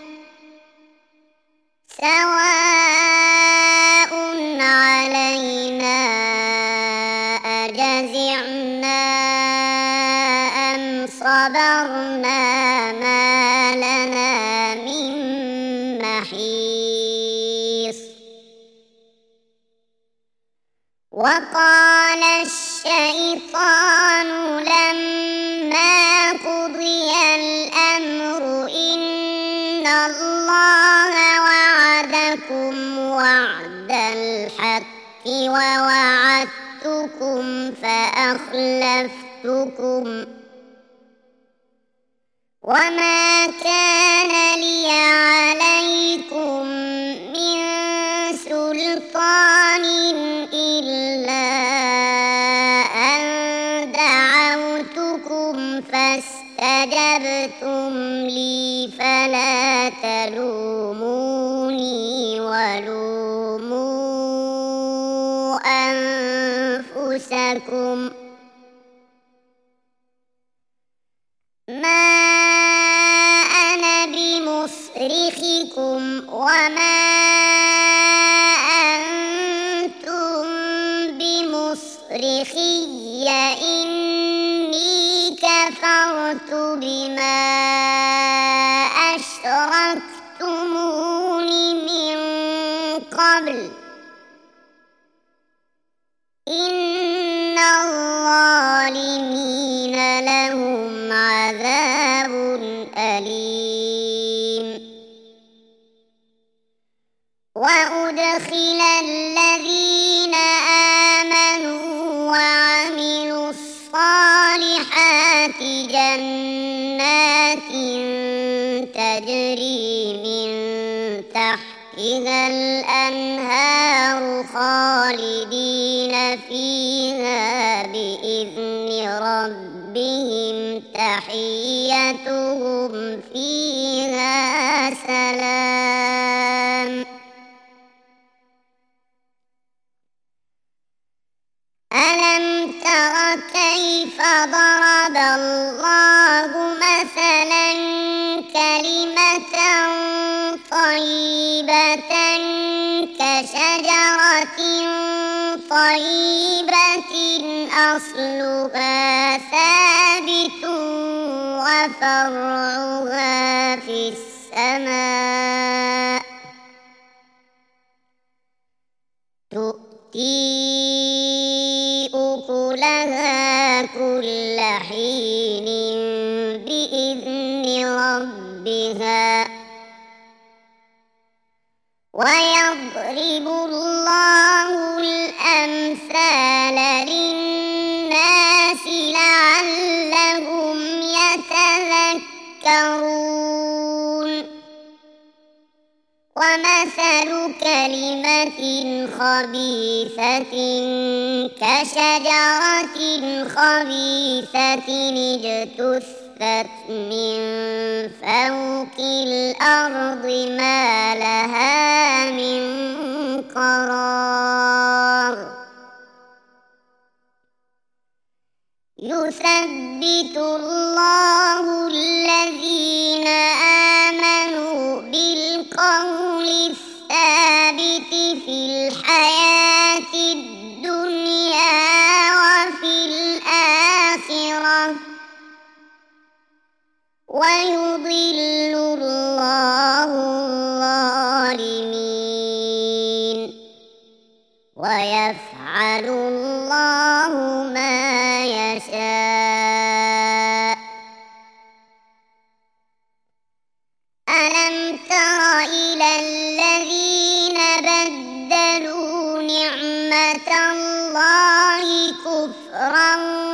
Speaker 1: سواء علينا أجزعنا أم صبرنا ما لنا من محيص. وقال الشيطان لما قضي الأمر إن الله وعدكم وعد الحق ووعدتكم فأخلفتكم وما كان لي عليكم من سلطان إلا أن دعوتكم فاستجبتم لي فلا تلوموني ولوموا أنفسكم ما أنا بمصرخكم وما أنتم بمصرخي إني كفرت بما أشركتمون من قبل إن الظالمين لهم عذاب أليم. وأدخل الذين آمنوا وعملوا الصالحات جنات تجري من تحتها الأنهار خالدين فيها بإذن ربهم تحيتهم فيها سلام. ألم تر كيف ضرب الله مثلا كلمة طيبة كشجرة طيبة أصلها ثابت وفرعها في السماء كل حين بإذن ربها ويضرب الله الأمثال للناس لعلهم يتذكرون ومثل كلمة خبيثة كشجرة خبيثة اجتثت من فوق الأرض ما لها من قرار يثبت الله الذين آمنوا بالقول الثابت في الحياة الدنيا وفي الآخرة ويضل الله الظالمين ويفعل الله ما يشاء ألم تر إلى الذين بدلوا نعمة الله كفرا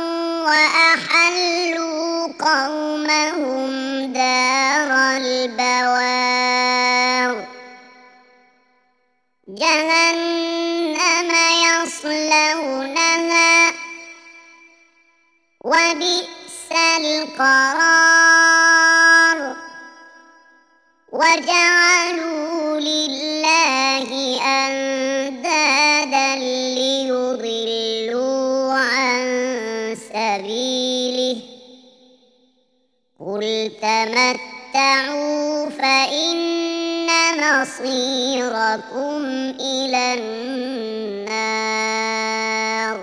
Speaker 1: وأحلوا قومهم دار البوار جهنم يصلونها وبئس القرار وجعلوا لله أندادا ليضلوا عن سبيله قل تمتعوا فإن مصيركم إلى النار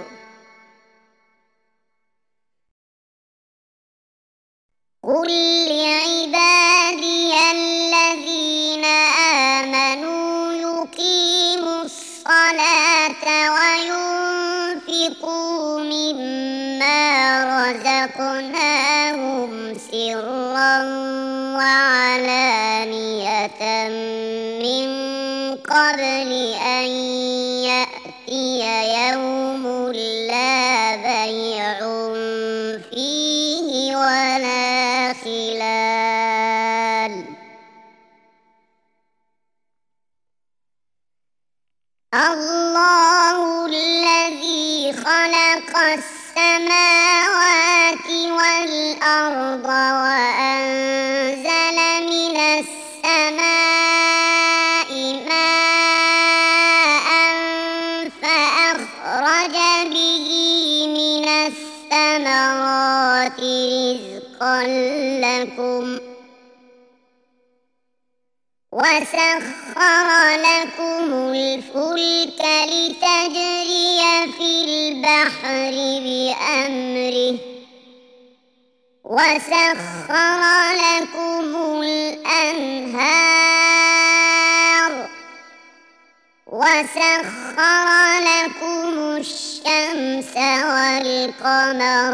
Speaker 1: قل لعبادي الذين آمنوا يقيموا الصلاة وينفقوا مما رزقناهم سرا وعلانية من قبل أن يأتي يوم لا بيع فيه ولا خلال الله الذي خلق السماوات والأرض وأنزل من السماء ماء فأخرج به من الثمرات رزقا لكم وسخر لكم الفلك لتجري في البحر بأمره وسخر لكم الأنهار وسخر لكم الشمس والقمر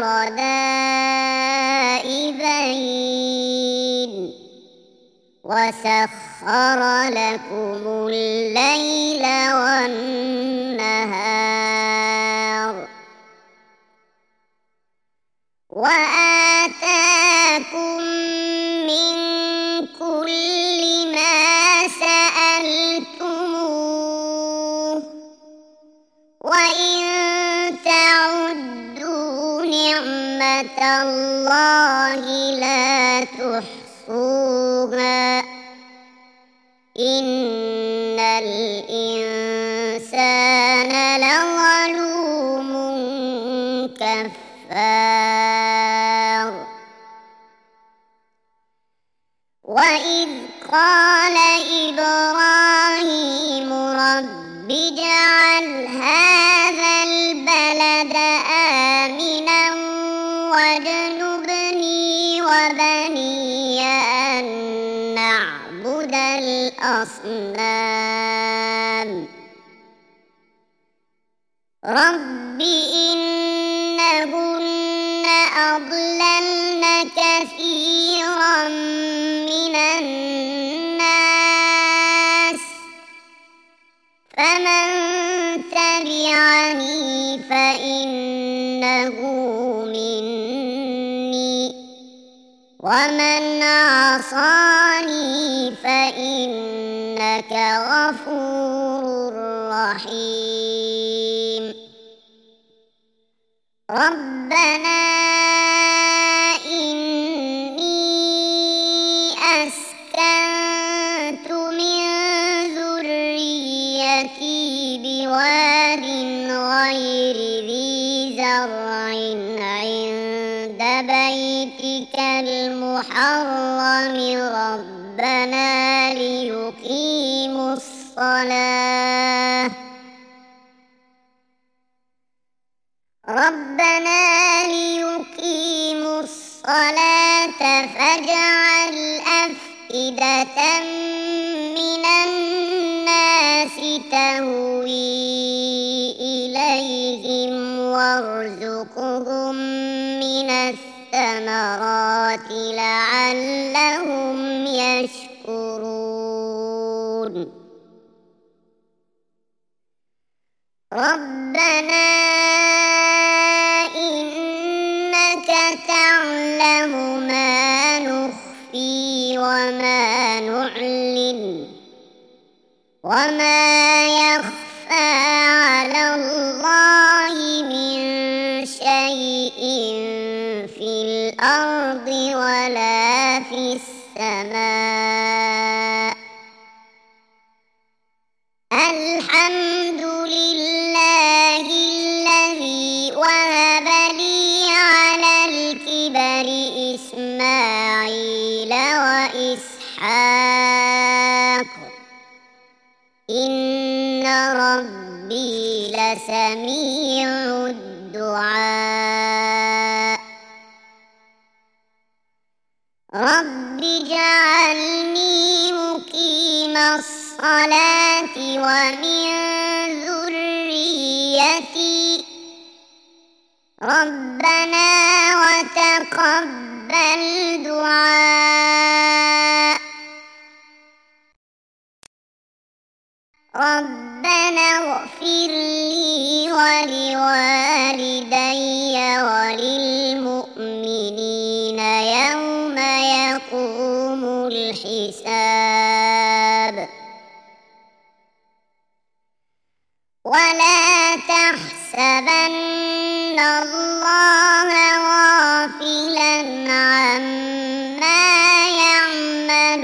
Speaker 1: دائبين وسخر لكم الليل والنهار وآتاكم من كل ما سألتموه وإن تعدوا نعمة الله لا تحصوها إن الإنسان لظلوم كفار وإذ قال إبراهيم رب اجعل هذا البلد آمنا واجنبني وبني أن نعبد الأصنام رب إنهن أضللن كثيرا من الناس فمن تبعني فإنه مني ومن عصاني فإنك غفور رحيم ربنا إني أسكنت من ذريتي بواد غير ذي زرع عند بيتك المحرم ربنا ليقيموا الصلاة ربنا ليقيموا الصلاة فاجعل أفئدة من الناس تهوي إليهم وارزقهم من الثمرات لعلهم يشكرون ربنا إنك تعلم ما نخفي وما نعلن وما يخفى على الله من شيء في الأرض ولا في السماء الحمد لله الذي وهب لي على الكبر إسماعيل وإسحاق إن ربي لسميع الدعاء رب اجعلني مقيم الصلاة ومن ذريتي ربنا وتقبل دعاء ربنا اغفر لي ولوالدي وللمؤمنين يوم يقوم الحساب ولا تحسبن الله غافلا عما يعمل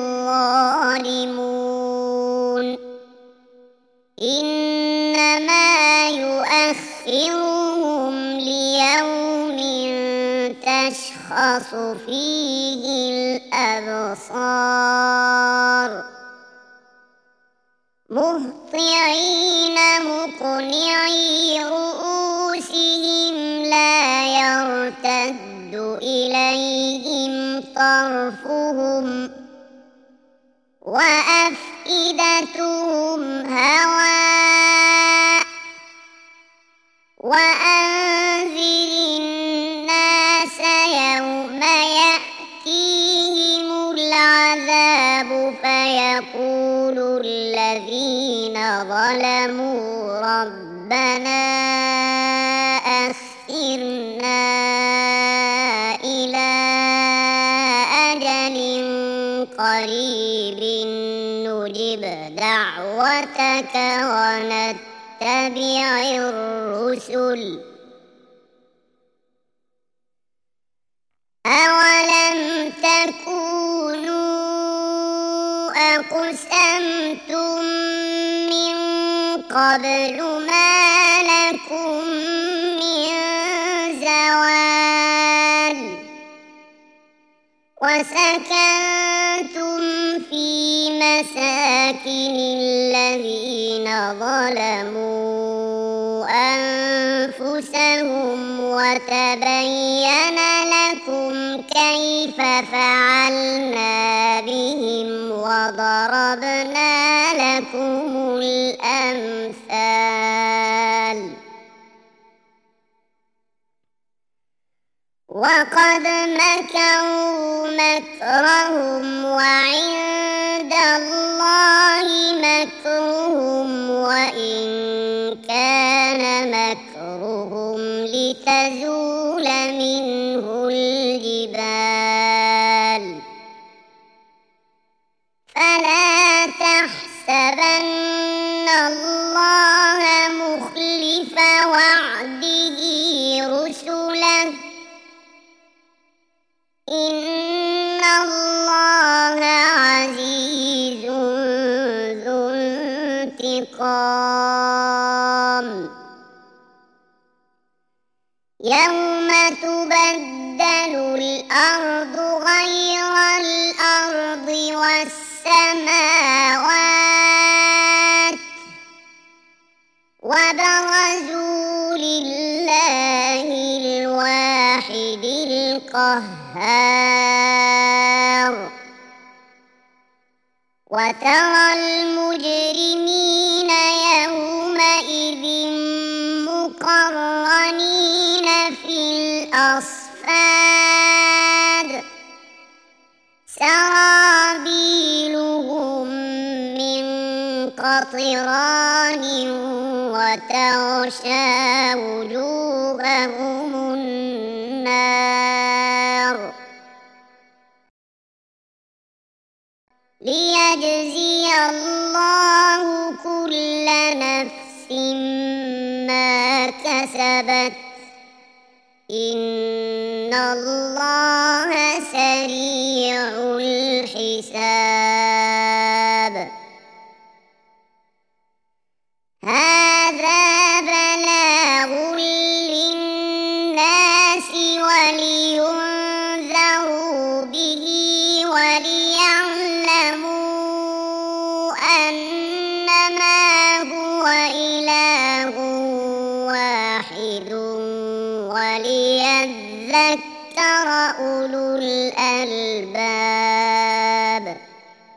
Speaker 1: الظالمون إنما يؤخرهم ليوم تشخص فيه الأبصار مهطعين مقنعي رؤوسهم لا يرتد إليهم طرفهم وأفئدتهم هواء وأنذر الناس يوم يأتيهم العذاب فيقول الذين ظلموا ربنا أخرنا إلى أجل قريب نجب دعوتك ونتبع الرسل أولم تكونوا أقسمتم من قبل ما لكم من زوال وسكنتم في مساكن الذين ظلموا أنفسهم وتبين لكم كيف فعلنا بهم وضربنا لكم الأمثال وقد مكروا مكرهم وعند الله مكرهم وإن كان مكرهم لتزول منه الجبال فلا تحسبن الله مخلف وعده رسله إن الله عزيز ذو انتقام يوم تبدل الأرض غير الأرض والسماوات وبرزوا لله الواحد القهار وترى المجرمين يومئذ مقرنين في الأصفاد سرابيلهم من قطران وتغشى وجوههم النار ليجزي الله كل نفس ما كسبت إن الله سريع الحساب هذا بلاغ للناس ولينذروا به وليعلموا أنما هو إله واحد وليذكر أولو الألباب.